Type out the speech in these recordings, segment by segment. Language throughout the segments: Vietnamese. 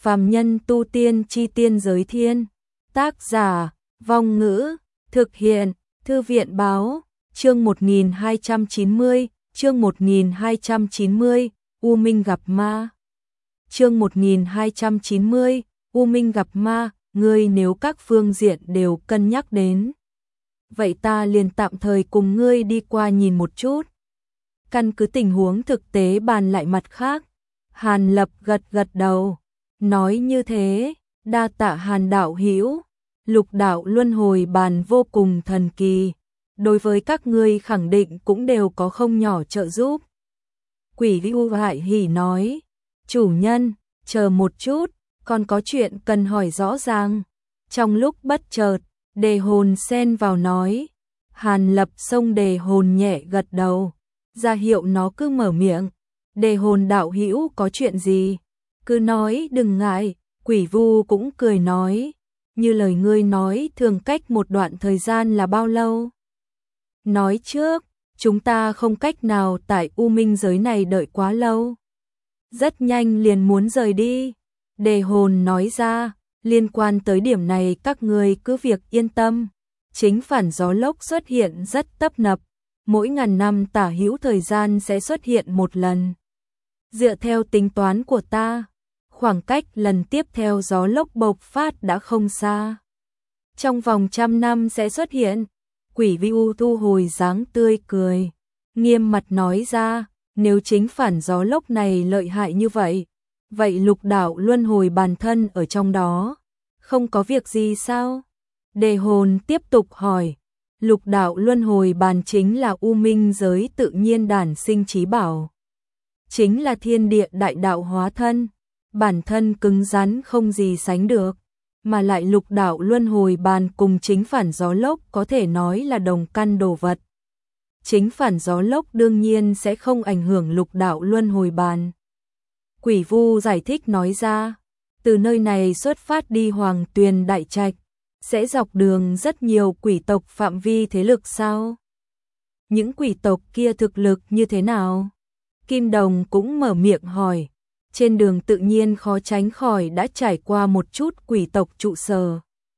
Phàm nhân tu tiên chi tiên giới thiên. Tác giả, Vong Ngữ, thực hiện, Thư viện báo, chương 1290, chương 1290, U Minh gặp ma. Chương 1290, U Minh gặp ma, ngươi nếu các phương diện đều cân nhắc đến. Vậy ta liền tạm thời cùng ngươi đi qua nhìn một chút. Căn cứ tình huống thực tế bàn lại mặt khác. Hàn Lập gật gật đầu, nói như thế, đa tạ Hàn đạo hữu. Lục đạo luân hồi bàn vô cùng thần kỳ, đối với các ngươi khẳng định cũng đều có không nhỏ trợ giúp. Quỷ Lưu Hại hỉ nói, chủ nhân, chờ một chút, còn có chuyện cần hỏi rõ ràng. Trong lúc bất chợt, Đề Hồn xen vào nói. Hàn Lập xông Đề Hồn nhẹ gật đầu, ra hiệu nó cứ mở miệng. Đề Hồn đạo hữu có chuyện gì? Cứ nói đừng ngại. Quỷ Vu cũng cười nói, như lời ngươi nói thường cách một đoạn thời gian là bao lâu? Nói trước, chúng ta không cách nào tại U Minh giới này đợi quá lâu. Rất nhanh liền muốn rời đi. Đề Hồn nói ra, liên quan tới điểm này các ngươi cứ việc yên tâm. Chính phản gió lốc xuất hiện rất tấp nập, mỗi ngàn năm tả hữu thời gian sẽ xuất hiện một lần. Dựa theo tính toán của ta, khoảng cách lần tiếp theo gió lốc bộc phát đã không xa. Trong vòng 100 năm sẽ xuất hiện. Quỷ Vu thu hồi dáng tươi cười, nghiêm mặt nói ra, nếu chính phản gió lốc này lợi hại như vậy, vậy lục đạo luân hồi bản thân ở trong đó, không có việc gì sao? Đề Hồn tiếp tục hỏi, lục đạo luân hồi bàn chính là U Minh giới tự nhiên đản sinh trí bảo. Chính là thiên địa đại đạo hóa thân, bản thân cứng rắn không gì sánh được, mà lại lục đạo luân hồi bàn cùng chính phản gió lốc có thể nói là đồng căn đồ vật. Chính phản gió lốc đương nhiên sẽ không ảnh hưởng lục đạo luân hồi bàn. Quỷ Vu giải thích nói ra, từ nơi này xuất phát đi Hoàng Tuyền Đại Trạch, sẽ dọc đường rất nhiều quỷ tộc phạm vi thế lực sao? Những quỷ tộc kia thực lực như thế nào? Kim Đồng cũng mở miệng hỏi. Trên đường tự nhiên khó tránh khỏi đã trải qua một chút quỷ tộc trụ sở.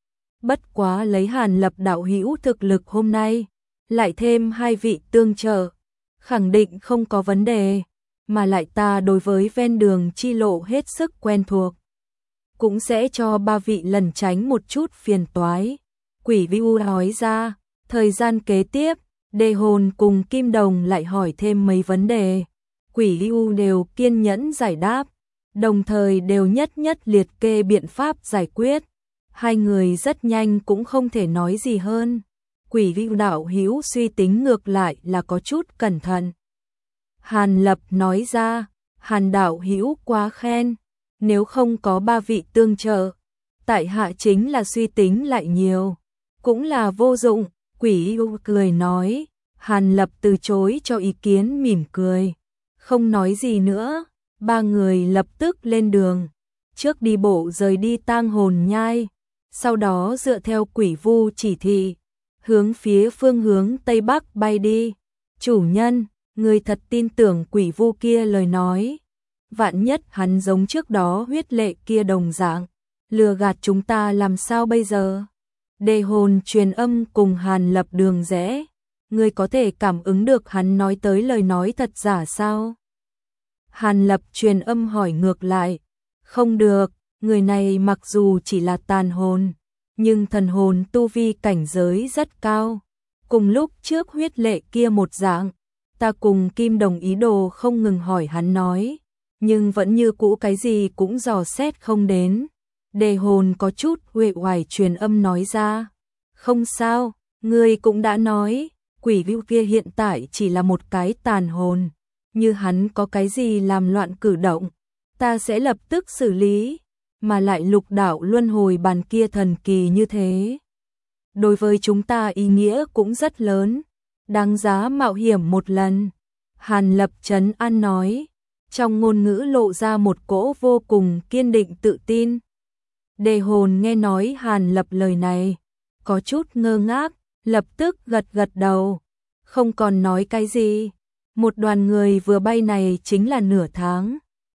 Bất quá lấy Hàn Lập đạo hữu thực lực hôm nay, lại thêm 2 vị tương trợ, khẳng định không có vấn đề, mà lại ta đối với ven đường chi lộ hết sức quen thuộc. Cũng sẽ cho 3 vị lẩn tránh một chút phiền toái. Quỷ Vu nói ra, thời gian kế tiếp, Đề Hồn cùng Kim Đồng lại hỏi thêm mấy vấn đề. Quỷ Vu đều kiên nhẫn giải đáp, đồng thời đều nhất liệt kê biện pháp giải quyết. Hai người rất nhanh cũng không thể nói gì hơn. Quỷ Vu đạo hữu suy tính ngược lại là có chút cẩn thận. Hàn Lập nói ra, Hàn đạo hữu quá khen, nếu không có 3 vị tương trợ, tại hạ chính là suy tính lại nhiều, cũng là vô dụng. Quỷ Vu cười nói. Hàn Lập từ chối cho ý kiến mỉm cười, không nói gì nữa. 3 người lập tức lên đường, trước đi bộ rời đi Tang Hồn Nhai, sau đó dựa theo Quỷ Vu chỉ thị, hướng phía phương hướng Tây Bắc bay đi. Chủ nhân, người thật tin tưởng Quỷ Vu kia lời nói? Vạn nhất hắn giống trước đó huyết lệ kia đồng dạng, lừa gạt chúng ta làm sao bây giờ? Đề Hồn truyền âm cùng Hàn Lập đường rẽ, ngươi có thể cảm ứng được hắn nói tới lời nói thật giả sao? Hàn Lập truyền âm hỏi ngược lại, không được, người này mặc dù chỉ là tàn hồn, nhưng thần hồn tu vi cảnh giới rất cao. Cùng lúc trước huyết lệ kia một dạng, ta cùng Kim Đồng ý đồ không ngừng hỏi hắn nói, nhưng vẫn như cũ cái gì cũng dò xét không đến. Đề Hồn có chút uể oải truyền âm nói ra, không sao, ngươi cũng đã nói, Quỷ Vu kia hiện tại chỉ là một cái tàn hồn, như hắn có cái gì làm loạn cử động, ta sẽ lập tức xử lý, mà lại lục đạo luân hồi bàn kia thần kỳ như thế. Đối với chúng ta ý nghĩa cũng rất lớn, đáng giá mạo hiểm một lần. Hàn Lập trấn an nói, trong ngôn ngữ lộ ra một cỗ vô cùng kiên định tự tin. Đề Hồn nghe nói Hàn Lập lời này, có chút ngơ ngác, lập tức gật gật đầu, không còn nói cái gì. Một đoàn người vừa bay này chính là nửa tháng,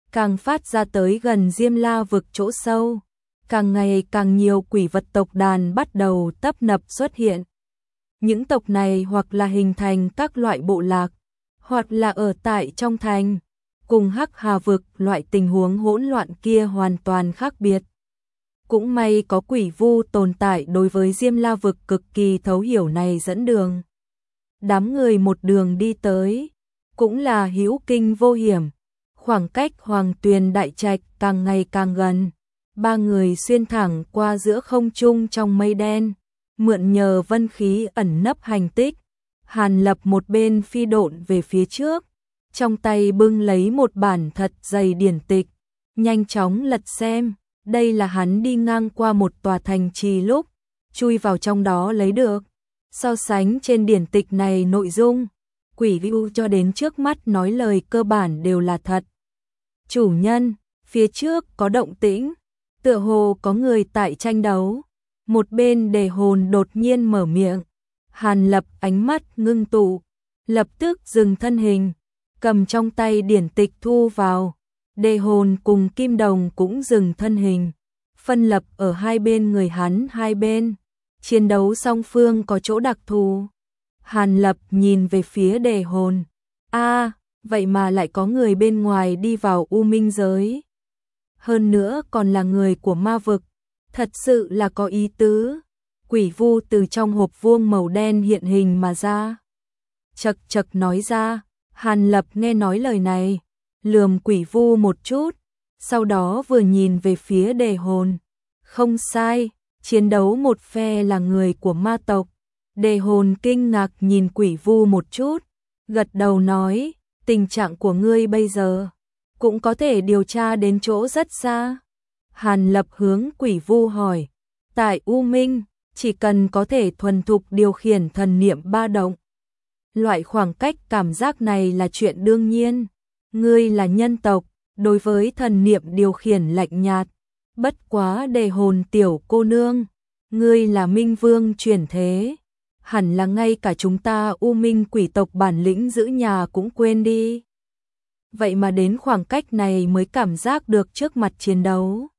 càng phát ra tới gần Diêm La vực chỗ sâu. Càng ngày càng nhiều quỷ vật tộc đàn bắt đầu tấp nập xuất hiện. Những tộc này hoặc là hình thành các loại bộ lạc, hoặc là ở tại trong thành, cùng Hắc Hà vực loại tình huống hỗn loạn kia hoàn toàn khác biệt. Cũng may có quỷ vu tồn tại đối với Diêm La vực cực kỳ thấu hiểu này dẫn đường. Đám người một đường đi tới, cũng là hữu kinh vô hiểm, khoảng cách Hoàng Tuyền Đại Trạch càng ngày càng gần. Ba người xuyên thẳng qua giữa không trung trong mây đen, mượn nhờ vân khí ẩn nấp hành tích. Hàn Lập một bên phi độn về phía trước, trong tay bưng lấy một bản thật dày điển tịch, nhanh chóng lật xem. Đây là hắn đi ngang qua một tòa thành trì lúc chui vào trong đó lấy được. So sánh trên điển tịch này nội dung, quỷ vu cho đến trước mắt nói lời cơ bản đều là thật. Chủ nhân, phía trước có động tĩnh, tựa hồ có người tại tranh đấu. Một bên Đề Hồn đột nhiên mở miệng. Hàn Lập ánh mắt ngưng tụ, lập tức dừng thân hình, cầm trong tay điển tịch thu vào. Đề Hồn cùng Kim Đồng cũng dừng thân hình, phân lập ở hai bên người hắn hai bên. Chiến đấu song phương có chỗ đặc thù. Hàn Lập nhìn về phía Đề Hồn. Vậy mà lại có người bên ngoài đi vào U Minh giới. Hơn nữa còn là người của ma vực. Thật sự là có ý tứ. Quỷ vu từ trong hộp vuông màu đen hiện hình mà ra. Chật chật nói ra. Hàn Lập nghe nói lời này, lườm quỷ vu một chút, sau đó vừa nhìn về phía Đề Hồn. Không sai, chiến đấu một phe là người của ma tộc. Đề Hồn kinh ngạc nhìn quỷ vu một chút, gật đầu nói, tình trạng của ngươi bây giờ cũng có thể điều tra đến chỗ rất xa. Hàn Lập hướng quỷ vu hỏi, tại U Minh, chỉ cần có thể thuần thục điều khiển thần niệm ba động. Loại khoảng cách cảm giác này là chuyện đương nhiên. Ngươi là nhân tộc, đối với thần niệm điều khiển lạnh nhạt. Bất quá Đề Hồn tiểu cô nương, ngươi là Minh Vương chuyển thế. Hẳn là ngay cả chúng ta U Minh quỷ tộc bản lĩnh giữ nhà cũng quên đi. Vậy mà đến khoảng cách này mới cảm giác được trước mặt chiến đấu.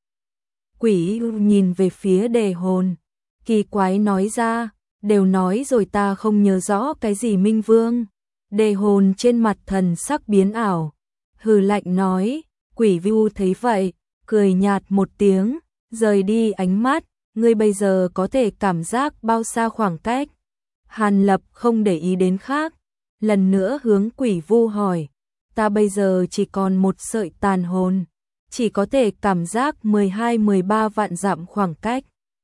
Quỷ nhìn về phía Đề Hồn, kỳ quái nói ra, đều nói rồi ta không nhớ rõ cái gì Minh Vương. Đề Hồn trên mặt thần sắc biến ảo, hừ lạnh nói, quỷ vu thấy vậy, cười nhạt một tiếng, rời đi ánh mắt, ngươi bây giờ có thể cảm giác bao xa khoảng cách. Hàn Lập không để ý đến khác, lần nữa hướng quỷ vu hỏi, ta bây giờ chỉ còn một sợi tàn hồn, chỉ có thể cảm giác 12-13 vạn dặm khoảng cách.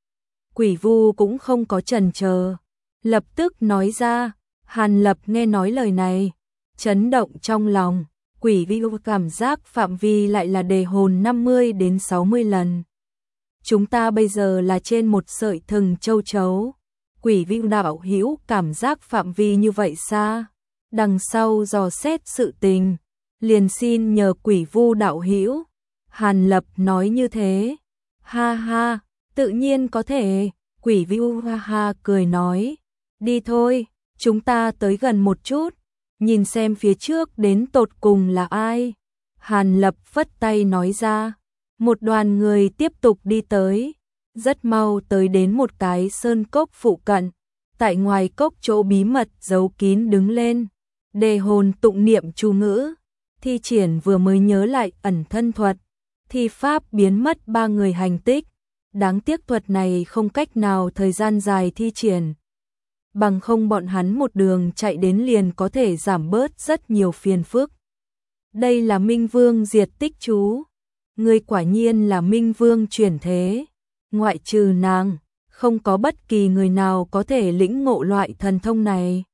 Quỷ vu cũng không có chần chờ, lập tức nói ra. Hàn Lập nghe nói lời này, chấn động trong lòng. Quỷ vu cảm giác phạm vi lại là Đề Hồn 50 đến 60 lần. Chúng ta bây giờ là trên một sợi thừng châu chấu. Quỷ vu đạo hữu cảm giác phạm vi như vậy xa. Đằng sau dò xét sự tình, liền xin nhờ quỷ vu đạo hữu. Hàn Lập nói như thế. Ha ha, tự nhiên có thể. Quỷ vu ha ha cười nói, đi thôi, chúng ta tới gần một chút, nhìn xem phía trước đến tột cùng là ai. Hàn Lập phất tay nói ra, một đoàn người tiếp tục đi tới, rất mau tới đến một cái sơn cốc phụ cận. Tại ngoài cốc chỗ bí mật giấu kín đứng lên, Đề Hồn tụng niệm chú ngữ, thi triển vừa mới nhớ lại ẩn thân thuật, thi pháp biến mất ba người hành tích. Đáng tiếc thuật này không cách nào thời gian dài thi triển, bằng không bọn hắn một đường chạy đến liền có thể giảm bớt rất nhiều phiền phức. Đây là Minh Vương diệt tích chú. Ngươi quả nhiên là Minh Vương chuyển thế. Ngoại trừ nàng, không có bất kỳ người nào có thể lĩnh ngộ loại thần thông này.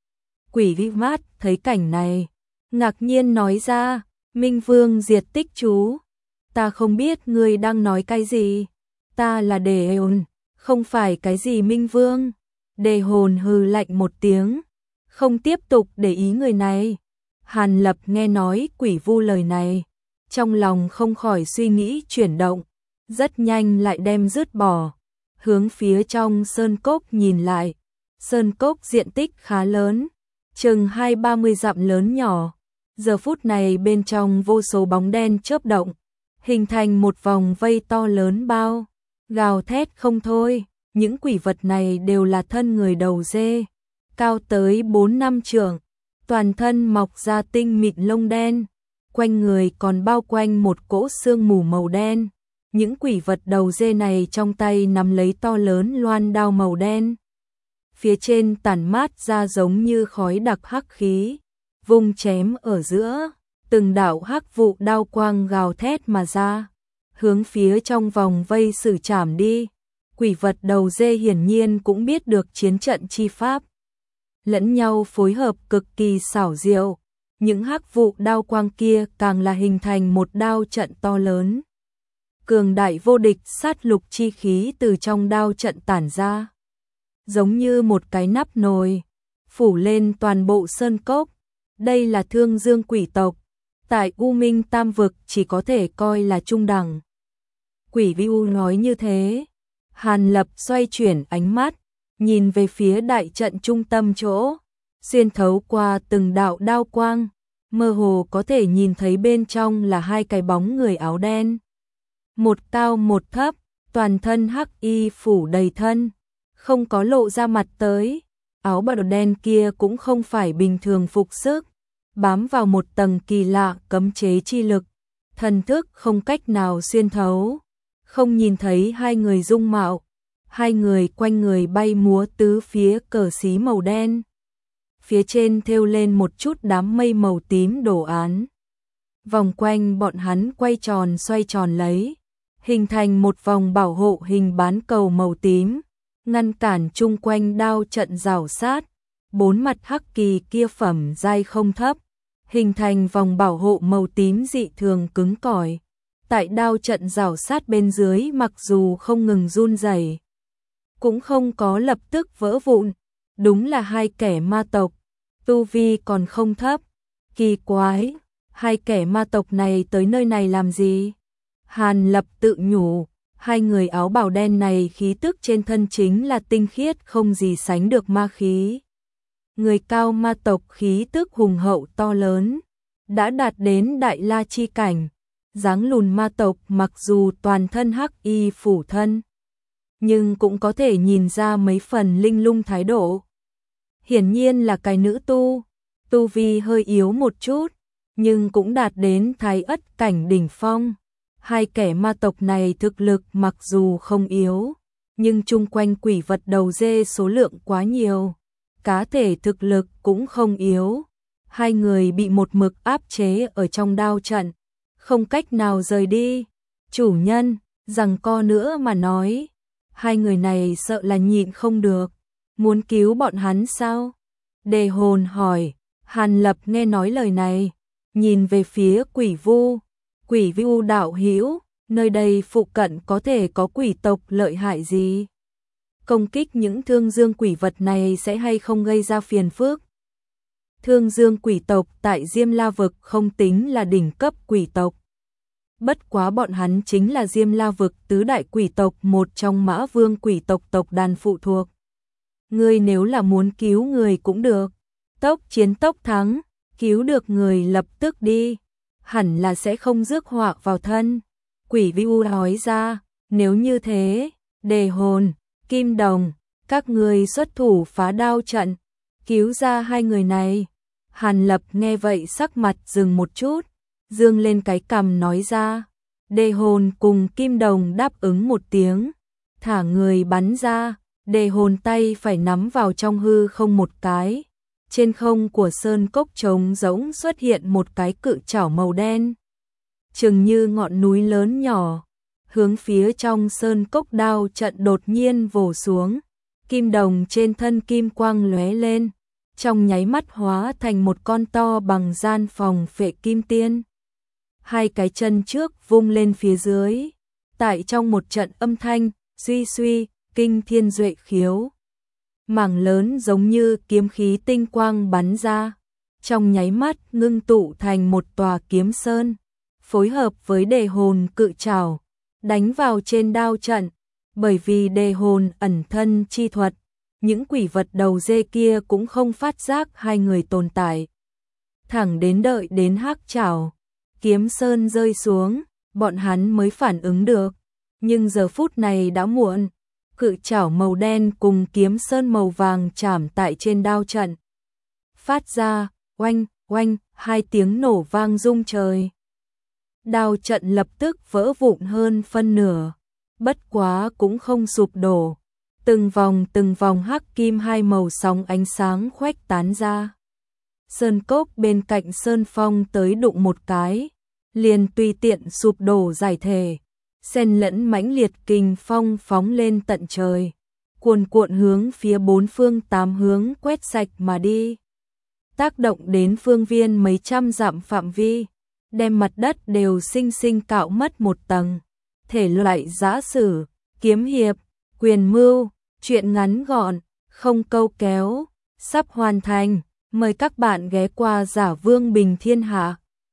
Quỷ vi mát thấy cảnh này, ngạc nhiên nói ra, Minh Vương diệt tích chú. Ta không biết ngươi đang nói cái gì. Ta là Đề Hồn, không phải cái gì Minh Vương. Đề Hồn hừ lạnh một tiếng, không tiếp tục để ý người này. Hàn Lập nghe nói quỷ vu lời này, trong lòng không khỏi suy nghĩ chuyển động, rất nhanh lại đem dứt bỏ, hướng phía trong sơn cốc nhìn lại. Sơn cốc diện tích khá lớn, chừng 20-30 dặm lớn nhỏ, Giờ phút này bên trong vô số bóng đen chớp động, hình thành một vòng vây to lớn bao, gào thét không thôi. Những quỷ vật này đều là thân người đầu dê, cao tới 4-5 trượng, toàn thân mọc ra tinh mịn lông đen, quanh người còn bao quanh một cỗ sương mù màu đen. Những quỷ vật đầu dê này trong tay nắm lấy to lớn loan đao màu đen. Phía trên tản mát ra giống như khói đặc hắc khí, vung chém ở giữa, từng đạo hắc vụ đao quang gào thét mà ra, hướng phía trong vòng vây xử trảm đi. Quỷ vật đầu dê hiển nhiên cũng biết được chiến trận chi pháp, lẫn nhau phối hợp cực kỳ xảo diệu. Những hắc vụ đao quang kia càng là hình thành một đao trận to lớn. Cường đại vô địch sát lục chi khí từ trong đao trận tản ra, giống như một cái nắp nồi, phủ lên toàn bộ sơn cốc. Đây là Thương Dương quỷ tộc, tại U Minh Tam vực chỉ có thể coi là trung đẳng. Quỷ Vưu nói như thế. Hàn Lập xoay chuyển ánh mắt, nhìn về phía đại trận trung tâm chỗ, xuyên thấu qua từng đạo đao quang, mơ hồ có thể nhìn thấy bên trong là hai cái bóng người áo đen. Một cao một thấp, toàn thân hắc y phủ đầy thân, không có lộ ra mặt tới. Áo bào đen kia cũng không phải bình thường phục sức, bám vào một tầng kỳ lạ cấm chế chi lực, thần thức không cách nào xuyên thấu, không nhìn thấy hai người dung mạo. Hai người quanh người bay múa tứ phía cờ xí màu đen, phía trên thêu lên một chút đám mây màu tím đồ án. Vòng quanh bọn hắn quay tròn xoay tròn lấy, hình thành một vòng bảo hộ hình bán cầu màu tím, ngăn cản chung quanh đao trận rào sát. Bốn mặt hắc kỳ kia phẩm giai không thấp, hình thành vòng bảo hộ màu tím dị thường cứng cỏi. Tại đao trận rào sát bên dưới mặc dù không ngừng run rẩy, cũng không có lập tức vỡ vụn. Đúng là hai kẻ ma tộc, tu vi còn không thấp. Kỳ quái, hai kẻ ma tộc này tới nơi này làm gì? Hàn Lập tự nhủ, hai người áo bào đen này khí tức trên thân chính là tinh khiết không gì sánh được ma khí. Người cao ma tộc khí tức hùng hậu to lớn, đã đạt đến đại la chi cảnh. Dáng lùn ma tộc mặc dù toàn thân hắc y phủ thân, nhưng cũng có thể nhìn ra mấy phần linh lung thái độ. Hiển nhiên là cái nữ tu vi hơi yếu một chút, nhưng cũng đạt đến thái ất cảnh đỉnh phong. Hai kẻ ma tộc này thực lực mặc dù không yếu, nhưng chung quanh quỷ vật đầu dê số lượng quá nhiều, cá thể thực lực cũng không yếu. Hai người bị một mực áp chế ở trong đao trận, không cách nào rời đi. Chủ nhân, giằng co nữa mà nói, hai người này sợ là nhịn không được, muốn cứu bọn hắn sao? Đề Hồn hỏi. Hàn Lập nghe nói lời này, nhìn về phía Quỷ Vu. Quỷ Vu đạo hữu, nơi đây phụ cận có thể có quỷ tộc lợi hại gì? Công kích những Thương Dương quỷ vật này sẽ hay không gây ra phiền phức? Thương Dương quỷ tộc tại Diêm La vực không tính là đỉnh cấp quỷ tộc. Bất quá bọn hắn chính là Diêm La vực tứ đại quỷ tộc, một trong Mã Vương quỷ tộc tộc đàn phụ thuộc. Ngươi nếu là muốn cứu người cũng được, tốc chiến tốc thắng, cứu được người lập tức đi, hẳn là sẽ không rước họa vào thân. Quỷ Vu nói ra. Nếu như thế, Đề Hồn, Kim Đồng, các ngươi xuất thủ phá đao trận, cứu ra hai người này. Hàn Lập nghe vậy sắc mặt dừng một chút, dương lên cái cằm nói ra. Đề Hồn cùng Kim Đồng đáp ứng một tiếng, thả người bắn ra. Đề Hồn tay phải nắm vào trong hư không một cái, trên không của sơn cốc trống rỗng xuất hiện một cái cự chảo màu đen, chừng như ngọn núi lớn nhỏ, hướng phía trong sơn cốc đao trận đột nhiên vồ xuống. Kim Đồng trên thân kim quang lóe lên, trong nháy mắt hóa thành một con to bằng gian phòng phệ kim tiên. Hai cái chân trước vung lên phía dưới, tại trong một trận âm thanh suy suy, kinh thiên duệ khiếu, mảng lớn giống như kiếm khí tinh quang bắn ra, trong nháy mắt ngưng tụ thành một tòa kiếm sơn, phối hợp với Đề Hồn cự trảo, đánh vào trên đao trận. Bởi vì Đề Hồn ẩn thân chi thuật, những quỷ vật đầu dê kia cũng không phát giác hai người tồn tại. thẳng đến đợi đến Hắc Trảo Kiếm Sơn rơi xuống, bọn hắn mới phản ứng được, nhưng giờ phút này đã muộn. Cự chảo màu đen cùng kiếm sơn màu vàng chạm tại trên đao trận. Phát ra, oanh, oanh, hai tiếng nổ vang rung trời. Đao trận lập tức vỡ vụn hơn phân nửa, bất quá cũng không sụp đổ. Từng vòng hắc kim hai màu sóng ánh sáng khuếch tán ra. Sơn cốc bên cạnh sơn phong tới đụng một cái, liền tùy tiện sụp đổ giải thể. Xen lẫn mãnh liệt kình phong phóng lên tận trời, cuồn cuộn hướng phía bốn phương tám hướng quét sạch mà đi. Tác động đến phương viên mấy trăm dặm phạm vi, đem mặt đất đều sinh sinh cạo mất một tầng. Thể loại giã sử, kiếm hiệp, quyền mưu, truyện ngắn gọn, không câu kéo, sắp hoàn thành. Mời các bạn ghé qua Giả Vương Bình Thiên Hạ.